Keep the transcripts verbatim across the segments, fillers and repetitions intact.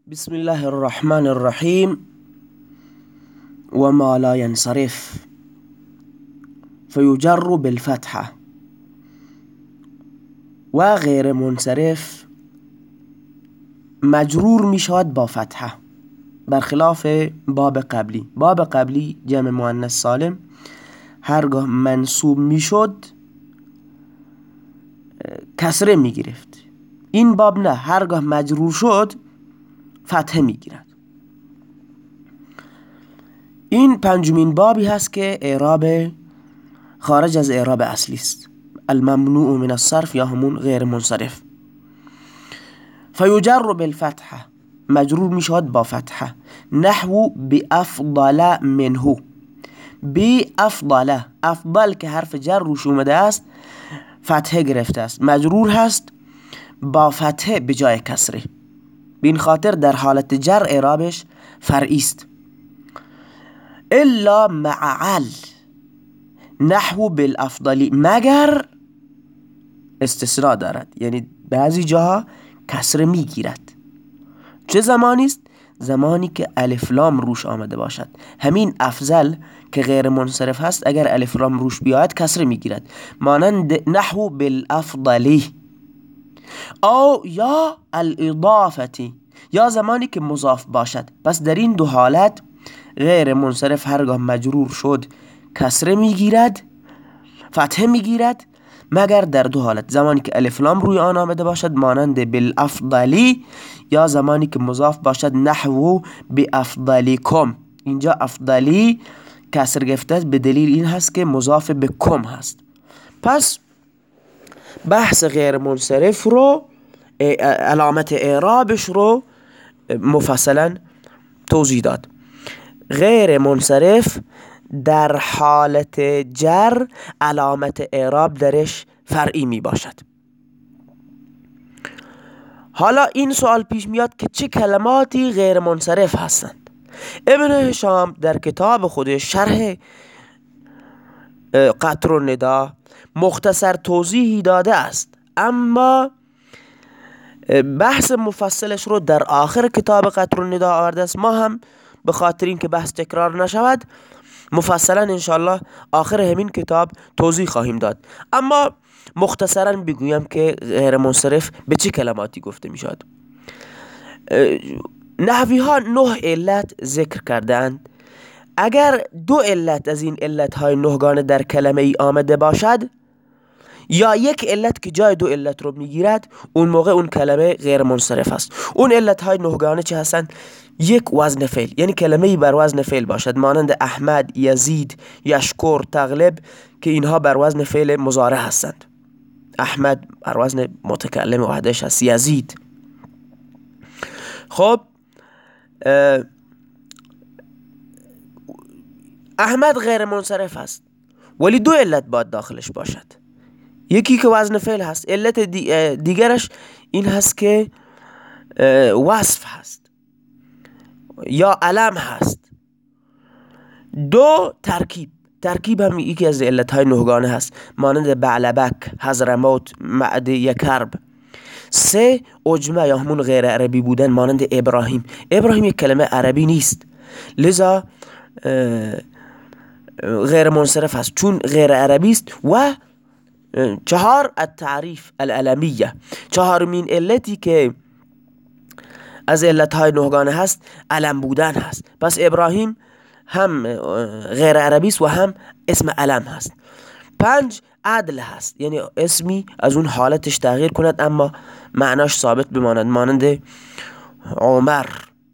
بسم الله الرحمن الرحیم. و ما لا ينصرف فيجر بالفتحة. و غیر منصرف مجرور می شود با فتحه، برخلاف باب قبلی. باب قبلی جمع مؤنث سالم هرگاه منصوب می شد کسره می گرفت. این باب نه، هرگاه مجرور شد فتحه می گیرد. این پنجمین بابی هست که اعراب خارج از اعراب اصلی است، الممنوع من الصرف یا همون غیر منصرف. فیجر بالفتحه، مجرور می شود با فتحه. نحو بافضل منه، بافضل، افضل که حرف جر روش اومده است فتحه گرفته است، مجرور هست با فتحه به جای کسره. بین خاطر در حالت جر اعرابش فرعی است. الا مع عل، نحو بالافضلی، مگر استثناء دارد، یعنی بعضی جاها کسره میگیرد. چه زمانی است؟ زمانی که الف لام روش آمده باشد. همین افضل که غیر منصرف هست اگر الف لام روش بیاید کسره میگیرد، مانند نحو بالافضلی. او یا الاضافتی، یا زمانی که مضاف باشد. پس در این دو حالت غیر منصرف هرگاه مجرور شد کسره میگیرد، فتحه میگیرد، مگر در دو حالت: زمانی که الف لام روی آن آمده باشد مانند بالافضلی، یا زمانی که مضاف باشد نحو بافضلیکم. اینجا افضلی کسر گرفته است به دلیل این هست که مضاف به کم هست. پس بحث غیر منصرف رو، علامت اعرابش رو مفصلا توضیح داد. غیر منصرف در حالت جر علامت اعراب درش فرعی می باشد. حالا این سوال پیش میاد که چه کلماتی غیر منصرف هستند؟ ابن هشام در کتاب خودش شرح قطر النداء مختصر توضیحی داده است، اما بحث مفصلش رو در آخر کتاب قطر النداء آورده است. ما هم به خاطر این که بحث تکرار نشود مفصلا انشاءالله آخر همین کتاب توضیح خواهیم داد. اما مختصرا بگویم که غیر منصرف به چه کلماتی گفته می شود. نحوی ها نه علت ذکر کردند. اگر دو علت از این علت های نهگانه در کلمه ای آمده باشد، یا یک علت که جای دو علت رو میگیرد، اون موقع اون کلمه غیر منصرف است. اون علت های نهگانه چه هستند؟ یک، وزن فعل، یعنی کلمه ای بر وزن فعل باشد، مانند احمد، یزید، یشکر، تغلب، که اینها بر وزن فعل مضارع هستند. احمد بر وزن متکلم وحدش هست، یزید. خب احمد غیر منصرف است، ولی دو علت باید داخلش باشد. یکی که وزن فعل هست، علت دیگرش این هست که وصف هست یا علم هست. دو، ترکیب. ترکیب هم یکی از علتهای نهگانه هست، مانند بعلبک، حضرموت، معده یکرب. سه، عجمه یا همون غیر عربی بودن، مانند ابراهیم. ابراهیم یک کلمه عربی نیست، لذا غیر منصرف هست چون غیر عربی است. و چهار، التعریف العلمیه. چهارمین علتی که از علتهای نهگانه هست علم بودن هست. پس ابراهیم هم غیر عربی است و هم اسم علم هست. پنج، عدل هست، یعنی اسمی از اون حالتش تغییر کند اما معناش ثابت بماند، مانند عمر.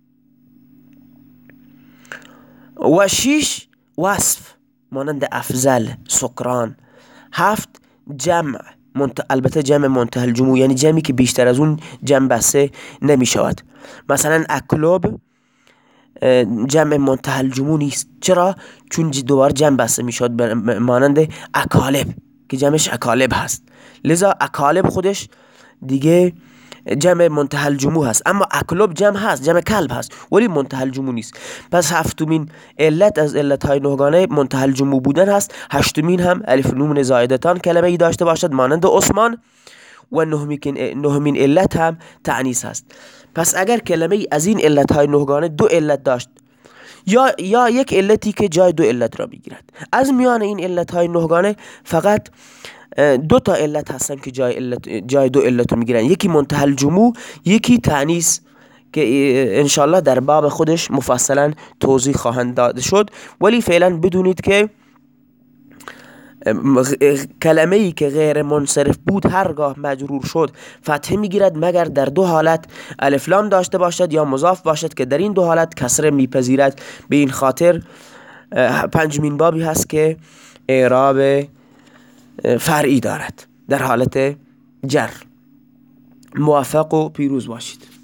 و شیش، وصف، مانند افضل، سکران. هفت، جمع، البته جمع منتهی الجموع، یعنی جمعی که بیشتر از اون جمع بسته نمی شود. مثلا اکلوب جمع منتهی الجموع نیست. چرا؟ چون دوباره جمع بسته می شود، مانند اکالب که جمعش اکالب هست، لذا اکالب خودش دیگه جمع منتهی الجموع هست، اما اکلوب جمع هست، جمع کلب هست، ولی منتهی الجموع نیست. پس هفتمین علت از علتهای نهگانه منتهی الجموع بودن هست. هشتمین هم الف نون زایدتان کلمه ای داشته باشد، مانند عثمان. و نهمین علت هم تعنیس هست. پس اگر کلمه از این علت های نهگانه دو علت داشت یا یا یک علتی که جای دو علت را میگیرد، از میان این علت های نهگانه فقط دو تا علت هستن که جای, علت جای دو علت رو میگیرن، یکی منتهی الجموع، یکی تأنیث که انشالله در باب خودش مفصلا توضیح خواهند داده شد. ولی فعلا بدونید که کلمه ای که غیر منصرف بود هرگاه مجرور شد فتحه میگیرد مگر در دو حالت الف لام داشته باشد یا مضاف باشد که در این دو حالت کسره میپذیرد. به این خاطر پنجمین بابی هست که اعراب فرعی دارد در حالت جر. موفق و پیروز باشید.